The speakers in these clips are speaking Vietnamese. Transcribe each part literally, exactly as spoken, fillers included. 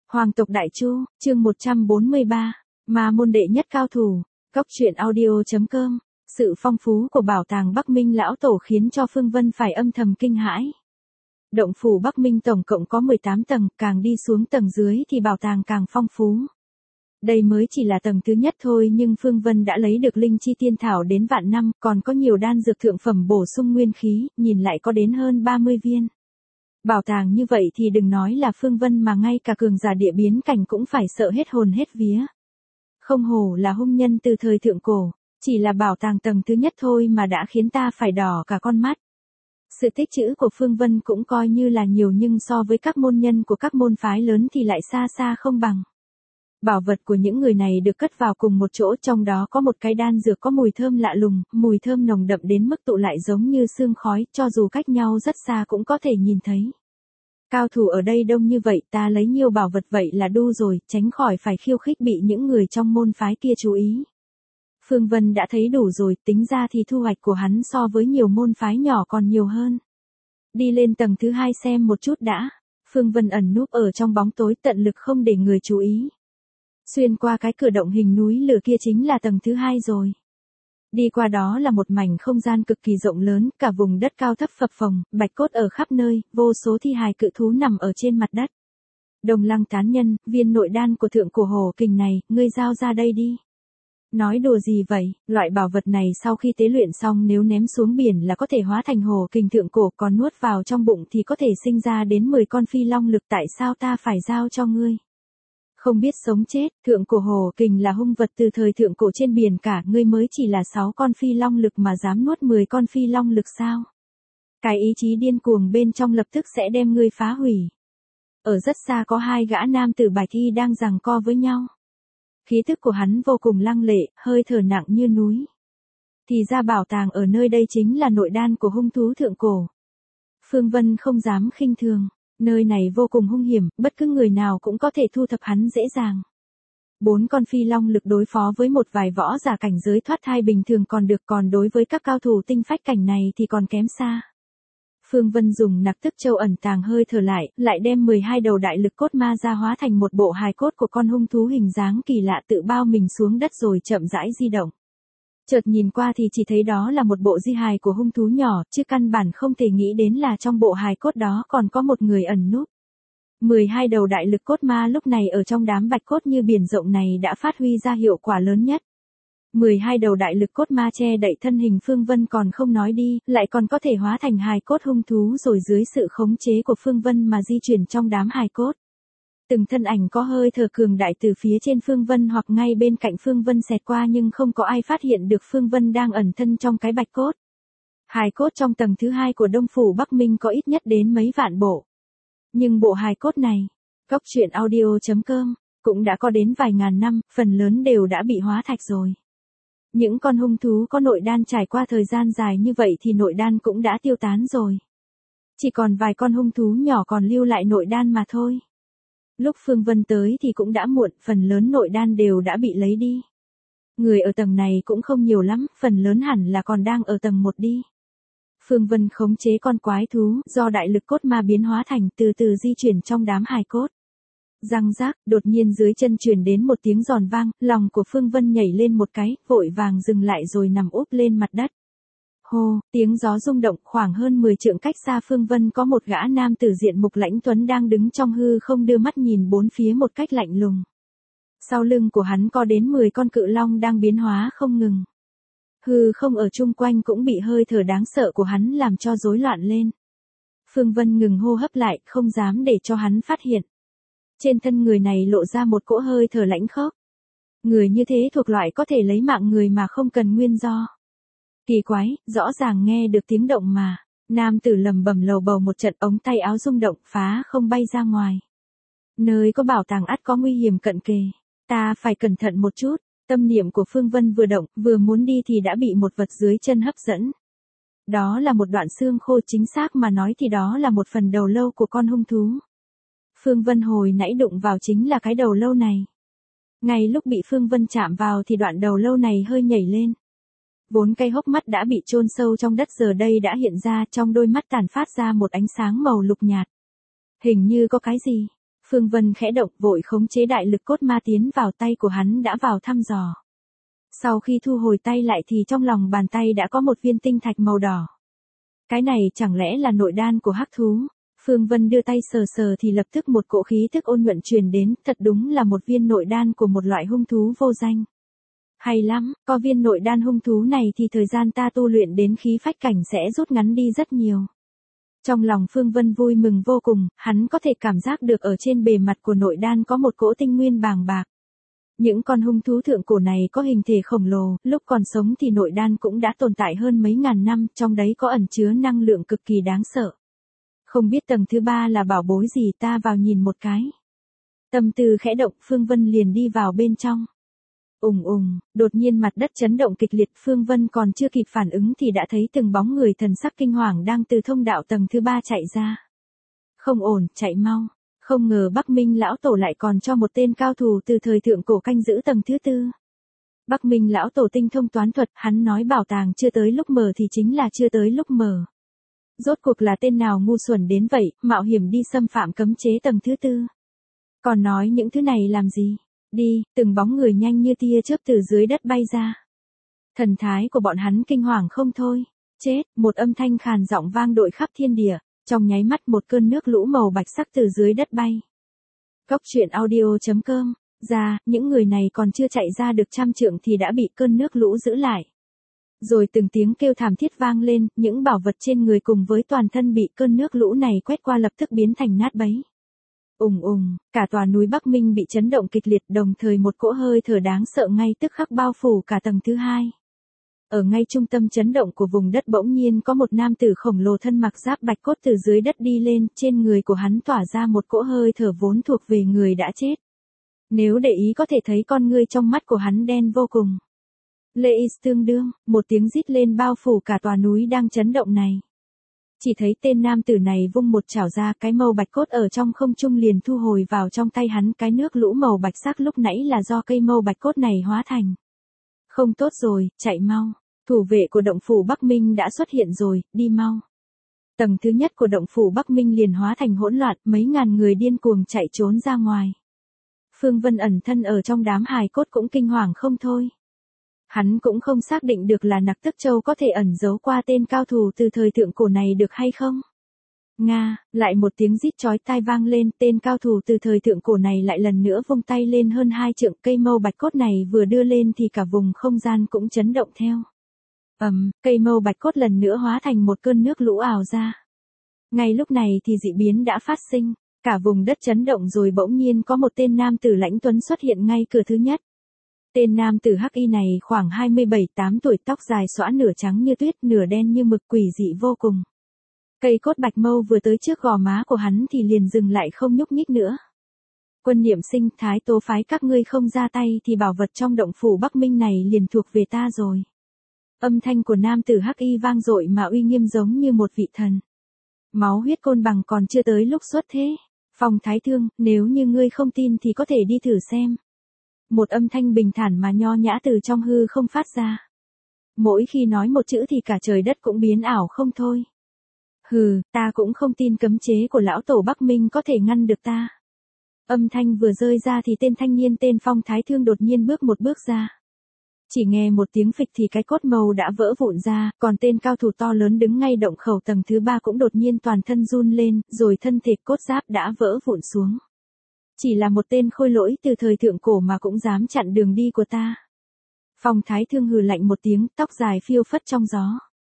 Hoàng tộc Đại Chu, chương một trăm bốn mươi ba, Ma môn đệ nhất cao thủ, Cóc truyện audio chấm com. Sự phong phú của bảo tàng Bắc Minh lão tổ khiến cho Phương Vân phải âm thầm kinh hãi. Động phủ Bắc Minh tổng cộng có mười tám tầng, càng đi xuống tầng dưới thì bảo tàng càng phong phú. Đây mới chỉ là tầng thứ nhất thôi, nhưng Phương Vân đã lấy được linh chi tiên thảo đến vạn năm, còn có nhiều đan dược thượng phẩm bổ sung nguyên khí, nhìn lại có đến hơn ba mươi viên. Bảo tàng như vậy thì đừng nói là Phương Vân mà ngay cả cường giả địa biến cảnh cũng phải sợ hết hồn hết vía. Không hổ là hung nhân từ thời thượng cổ, chỉ là bảo tàng tầng thứ nhất thôi mà đã khiến ta phải đỏ cả con mắt. Sự tích trữ của Phương Vân cũng coi như là nhiều, nhưng so với các môn nhân của các môn phái lớn thì lại xa xa không bằng. Bảo vật của những người này được cất vào cùng một chỗ, trong đó có một cái đan dược có mùi thơm lạ lùng, mùi thơm nồng đậm đến mức tụ lại giống như sương khói, cho dù cách nhau rất xa cũng có thể nhìn thấy. Cao thủ ở đây đông như vậy, ta lấy nhiều bảo vật vậy là đu rồi, tránh khỏi phải khiêu khích bị những người trong môn phái kia chú ý. Phương Vân đã thấy đủ rồi, tính ra thì thu hoạch của hắn so với nhiều môn phái nhỏ còn nhiều hơn. Đi lên tầng thứ hai xem một chút đã. Phương Vân ẩn núp ở trong bóng tối, tận lực không để người chú ý. Xuyên qua cái cửa động hình núi lửa kia chính là tầng thứ hai rồi. Đi qua đó là một mảnh không gian cực kỳ rộng lớn, cả vùng đất cao thấp phập phồng, bạch cốt ở khắp nơi, vô số thi hài cự thú nằm ở trên mặt đất. Đồng Lăng tán nhân, viên nội đan của thượng cổ Hổ Kình này, ngươi giao ra đây đi. Nói đùa gì vậy, loại bảo vật này sau khi tế luyện xong nếu ném xuống biển là có thể hóa thành Hổ Kình thượng cổ, còn nuốt vào trong bụng thì có thể sinh ra đến mười con phi long lực, tại sao ta phải giao cho ngươi? Không biết sống chết, thượng cổ Hổ Kình là hung vật từ thời thượng cổ trên biển cả, ngươi mới chỉ là sáu con phi long lực mà dám nuốt mười con phi long lực sao? Cái ý chí điên cuồng bên trong lập tức sẽ đem ngươi phá hủy. Ở rất xa có hai gã nam tử bạch y đang giằng co với nhau. Khí thức của hắn vô cùng lăng lệ, hơi thở nặng như núi. Thì ra bảo tàng ở nơi đây chính là nội đan của hung thú thượng cổ. Phương Vân không dám khinh thường. Nơi này vô cùng hung hiểm, bất cứ người nào cũng có thể thu thập hắn dễ dàng. Bốn con phi long lực đối phó với một vài võ giả cảnh giới thoát thai bình thường còn được, còn đối với các cao thủ tinh phách cảnh này thì còn kém xa. Phương Vân dùng nặc tức châu ẩn tàng hơi thở lại, lại đem mười hai đầu đại lực cốt ma ra hóa thành một bộ hài cốt của con hung thú hình dáng kỳ lạ, tự bao mình xuống đất rồi chậm rãi di động. Chợt nhìn qua thì chỉ thấy đó là một bộ di hài của hung thú nhỏ, chứ căn bản không thể nghĩ đến là trong bộ hài cốt đó còn có một người ẩn núp. mười hai đầu đại lực cốt ma lúc này ở trong đám bạch cốt như biển rộng này đã phát huy ra hiệu quả lớn nhất. mười hai đầu đại lực cốt ma che đậy thân hình Phương Vân còn không nói đi, lại còn có thể hóa thành hài cốt hung thú rồi dưới sự khống chế của Phương Vân mà di chuyển trong đám hài cốt. Từng thân ảnh có hơi thở cường đại từ phía trên Phương Vân hoặc ngay bên cạnh Phương Vân xẹt qua, nhưng không có ai phát hiện được Phương Vân đang ẩn thân trong cái bạch cốt. Hài cốt trong tầng thứ hai của Đông phủ Bắc Minh có ít nhất đến mấy vạn bộ. Nhưng bộ hài cốt này, Cóc truyện audio chấm com, cũng đã có đến vài ngàn năm, phần lớn đều đã bị hóa thạch rồi. Những con hung thú có nội đan trải qua thời gian dài như vậy thì nội đan cũng đã tiêu tán rồi. Chỉ còn vài con hung thú nhỏ còn lưu lại nội đan mà thôi. Lúc Phương Vân tới thì cũng đã muộn, phần lớn nội đan đều đã bị lấy đi. Người ở tầng này cũng không nhiều lắm, phần lớn hẳn là còn đang ở tầng một đi. Phương Vân khống chế con quái thú, do đại lực cốt ma biến hóa thành, từ từ di chuyển trong đám hài cốt. Răng rác, đột nhiên dưới chân truyền đến một tiếng giòn vang, lòng của Phương Vân nhảy lên một cái, vội vàng dừng lại rồi nằm úp lên mặt đất. Hô, tiếng gió rung động, khoảng hơn mười trượng cách xa Phương Vân có một gã nam tử diện mục lãnh tuấn đang đứng trong hư không đưa mắt nhìn bốn phía một cách lạnh lùng. Sau lưng của hắn có đến mười con cự long đang biến hóa không ngừng. Hư không ở chung quanh cũng bị hơi thở đáng sợ của hắn làm cho rối loạn lên. Phương Vân ngừng hô hấp lại, không dám để cho hắn phát hiện. Trên thân người này lộ ra một cỗ hơi thở lãnh khốc. Người như thế thuộc loại có thể lấy mạng người mà không cần nguyên do. Kỳ quái, rõ ràng nghe được tiếng động mà. Nam tử lầm bầm lầu bầu một trận, ống tay áo rung động, phá không bay ra ngoài. Nơi có bảo tàng ắt có nguy hiểm cận kề. Ta phải cẩn thận một chút. Tâm niệm của Phương Vân vừa động, vừa muốn đi thì đã bị một vật dưới chân hấp dẫn. Đó là một đoạn xương khô, chính xác mà nói thì đó là một phần đầu lâu của con hung thú. Phương Vân hồi nãy đụng vào chính là cái đầu lâu này. Ngay lúc bị Phương Vân chạm vào thì đoạn đầu lâu này hơi nhảy lên. Bốn cây hốc mắt đã bị chôn sâu trong đất giờ đây đã hiện ra, trong đôi mắt tản phát ra một ánh sáng màu lục nhạt. Hình như có cái gì. Phương Vân khẽ động vội khống chế đại lực cốt ma tiến vào tay của hắn đã vào thăm dò. Sau khi thu hồi tay lại thì trong lòng bàn tay đã có một viên tinh thạch màu đỏ. Cái này chẳng lẽ là nội đan của hắc thú? Phương Vân đưa tay sờ sờ thì lập tức một cỗ khí tức ôn nhuận truyền đến, thật đúng là một viên nội đan của một loại hung thú vô danh. Hay lắm, có viên nội đan hung thú này thì thời gian ta tu luyện đến khí phách cảnh sẽ rút ngắn đi rất nhiều. Trong lòng Phương Vân vui mừng vô cùng, hắn có thể cảm giác được ở trên bề mặt của nội đan có một cỗ tinh nguyên bàng bạc. Những con hung thú thượng cổ này có hình thể khổng lồ, lúc còn sống thì nội đan cũng đã tồn tại hơn mấy ngàn năm, trong đấy có ẩn chứa năng lượng cực kỳ đáng sợ. Không biết tầng thứ ba là bảo bối gì, ta vào nhìn một cái. Tâm tư khẽ động, Phương Vân liền đi vào bên trong. Ùng ùng, đột nhiên mặt đất chấn động kịch liệt, Phương Vân còn chưa kịp phản ứng thì đã thấy từng bóng người thần sắc kinh hoàng đang từ thông đạo tầng thứ ba chạy ra. Không ổn, chạy mau. Không ngờ Bắc Minh lão tổ lại còn cho một tên cao thủ từ thời thượng cổ canh giữ tầng thứ tư. Bắc Minh lão tổ tinh thông toán thuật, hắn nói bảo tàng chưa tới lúc mở thì chính là chưa tới lúc mở. Rốt cuộc là tên nào ngu xuẩn đến vậy, mạo hiểm đi xâm phạm cấm chế tầng thứ tư. Còn nói những thứ này làm gì? Đi, từng bóng người nhanh như tia chớp từ dưới đất bay ra. Thần thái của bọn hắn kinh hoàng không thôi. Chết, một âm thanh khàn giọng vang đội khắp thiên địa, trong nháy mắt một cơn nước lũ màu bạch sắc từ dưới đất bay. Cốc truyện audio chấm com, ra, những người này còn chưa chạy ra được trăm trượng thì đã bị cơn nước lũ giữ lại. Rồi từng tiếng kêu thảm thiết vang lên, những bảo vật trên người cùng với toàn thân bị cơn nước lũ này quét qua lập tức biến thành nát bấy. Ùng ùng, cả tòa núi Bắc Minh bị chấn động kịch liệt, đồng thời một cỗ hơi thở đáng sợ ngay tức khắc bao phủ cả tầng thứ hai. Ở ngay trung tâm chấn động của vùng đất bỗng nhiên có một nam tử khổng lồ thân mặc giáp bạch cốt từ dưới đất đi lên, trên người của hắn tỏa ra một cỗ hơi thở vốn thuộc về người đã chết. Nếu để ý có thể thấy con ngươi trong mắt của hắn đen vô cùng. Lệ is tương đương, một tiếng rít lên bao phủ cả tòa núi đang chấn động này. Chỉ thấy tên nam tử này vung một chảo ra, cái mâu bạch cốt ở trong không trung liền thu hồi vào trong tay hắn, cái nước lũ màu bạch sắc lúc nãy là do cây mâu bạch cốt này hóa thành. Không tốt rồi, chạy mau, thủ vệ của động phủ Bắc Minh đã xuất hiện rồi, đi mau. Tầng thứ nhất của động phủ Bắc Minh liền hóa thành hỗn loạn, mấy ngàn người điên cuồng chạy trốn ra ngoài. Phương Vân ẩn thân ở trong đám hài cốt cũng kinh hoàng không thôi. Hắn cũng không xác định được là Nặc Tức Châu có thể ẩn giấu qua tên cao thủ từ thời thượng cổ này được hay không. Nga, lại một tiếng rít chói tai vang lên, tên cao thủ từ thời thượng cổ này lại lần nữa vung tay lên hơn hai trượng, cây mâu bạch cốt này vừa đưa lên thì cả vùng không gian cũng chấn động theo. Ầm, um, cây mâu bạch cốt lần nữa hóa thành một cơn nước lũ ào ra. Ngay lúc này thì dị biến đã phát sinh, cả vùng đất chấn động rồi bỗng nhiên có một tên nam tử lãnh tuấn xuất hiện ngay cửa thứ nhất. Tên nam tử hắc y này khoảng hai mươi bảy tám tuổi, tóc dài xõa nửa trắng như tuyết, nửa đen như mực, quỷ dị vô cùng. Cây cốt bạch mâu vừa tới trước gò má của hắn thì liền dừng lại không nhúc nhích nữa. Quân Niệm Sinh, Thái Tố phái các ngươi không ra tay thì bảo vật trong động phủ Bắc Minh này liền thuộc về ta rồi. Âm thanh của nam tử hắc y vang dội mà uy nghiêm giống như một vị thần. Máu huyết côn bằng còn chưa tới lúc xuất thế. Phong Thái Thương, nếu như ngươi không tin thì có thể đi thử xem. Một âm thanh bình thản mà nho nhã từ trong hư không phát ra. Mỗi khi nói một chữ thì cả trời đất cũng biến ảo không thôi. Hừ, ta cũng không tin cấm chế của lão tổ Bắc Minh có thể ngăn được ta. Âm thanh vừa rơi ra thì tên thanh niên tên Phong Thái Thương đột nhiên bước một bước ra. Chỉ nghe một tiếng phịch thì cái cốt màu đã vỡ vụn ra, còn tên cao thủ to lớn đứng ngay động khẩu tầng thứ ba cũng đột nhiên toàn thân run lên, rồi thân thể cốt giáp đã vỡ vụn xuống. Chỉ là một tên khôi lỗi từ thời thượng cổ mà cũng dám chặn đường đi của ta. Phong Thái Thương hừ lạnh một tiếng, tóc dài phiêu phất trong gió.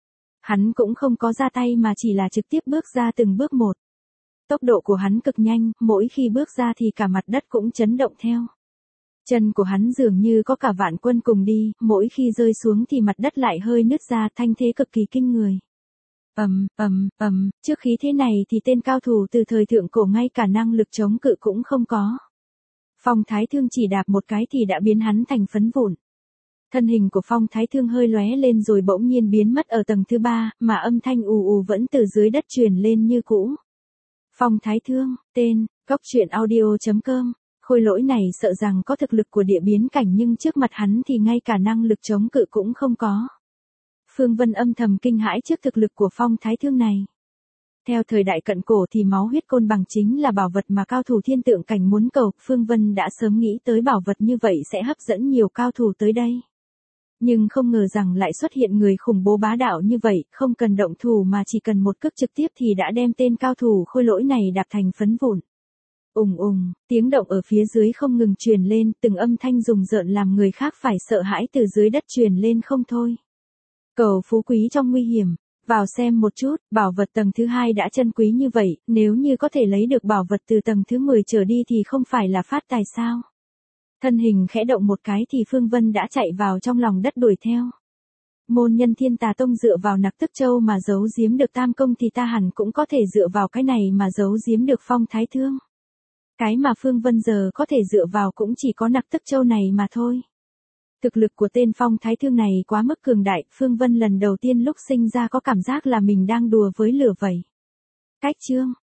Hắn cũng không có ra tay mà chỉ là trực tiếp bước ra từng bước một. Tốc độ của hắn cực nhanh, mỗi khi bước ra thì cả mặt đất cũng chấn động theo. Chân của hắn dường như có cả vạn quân cùng đi, mỗi khi rơi xuống thì mặt đất lại hơi nứt ra, thanh thế cực kỳ kinh người. Ầm, ầm, ầm, trước khí thế này thì tên cao thủ từ thời thượng cổ ngay cả năng lực chống cự cũng không có. Phong Thái Thương chỉ đạp một cái thì đã biến hắn thành phấn vụn. Thân hình của Phong Thái Thương hơi lóe lên rồi bỗng nhiên biến mất ở tầng thứ ba, mà âm thanh ù ù vẫn từ dưới đất truyền lên như cũ. Phong Thái Thương, tên, cốc truyện audio chấm com. Khôi lỗi này sợ rằng có thực lực của địa biến cảnh nhưng trước mặt hắn thì ngay cả năng lực chống cự cũng không có. Phương Vân âm thầm kinh hãi trước thực lực của Phong Thái Thương này. Theo thời đại cận cổ thì máu huyết côn bằng chính là bảo vật mà cao thủ thiên tượng cảnh muốn cầu, Phương Vân đã sớm nghĩ tới bảo vật như vậy sẽ hấp dẫn nhiều cao thủ tới đây. Nhưng không ngờ rằng lại xuất hiện người khủng bố bá đạo như vậy, không cần động thủ mà chỉ cần một cước trực tiếp thì đã đem tên cao thủ khôi lỗi này đạp thành phấn vụn. Ùng ùng, tiếng động ở phía dưới không ngừng truyền lên, từng âm thanh rùng rợn làm người khác phải sợ hãi từ dưới đất truyền lên không thôi. Cầu phú quý trong nguy hiểm, vào xem một chút, bảo vật tầng thứ hai đã chân quý như vậy, nếu như có thể lấy được bảo vật từ tầng thứ mười trở đi thì không phải là phát tài sao? Thân hình khẽ động một cái thì Phương Vân đã chạy vào trong lòng đất đuổi theo. Môn nhân Thiên Tà Tông dựa vào Nặc Tức Châu mà giấu giếm được Tam Công thì ta hẳn cũng có thể dựa vào cái này mà giấu giếm được Phong Thái Thương. Cái mà Phương Vân giờ có thể dựa vào cũng chỉ có Nặc Tức Châu này mà thôi. Thực lực của tên Phong Thái Thương này quá mức cường đại, Phương Vân lần đầu tiên lúc sinh ra có cảm giác là mình đang đùa với lửa vậy. Cách chương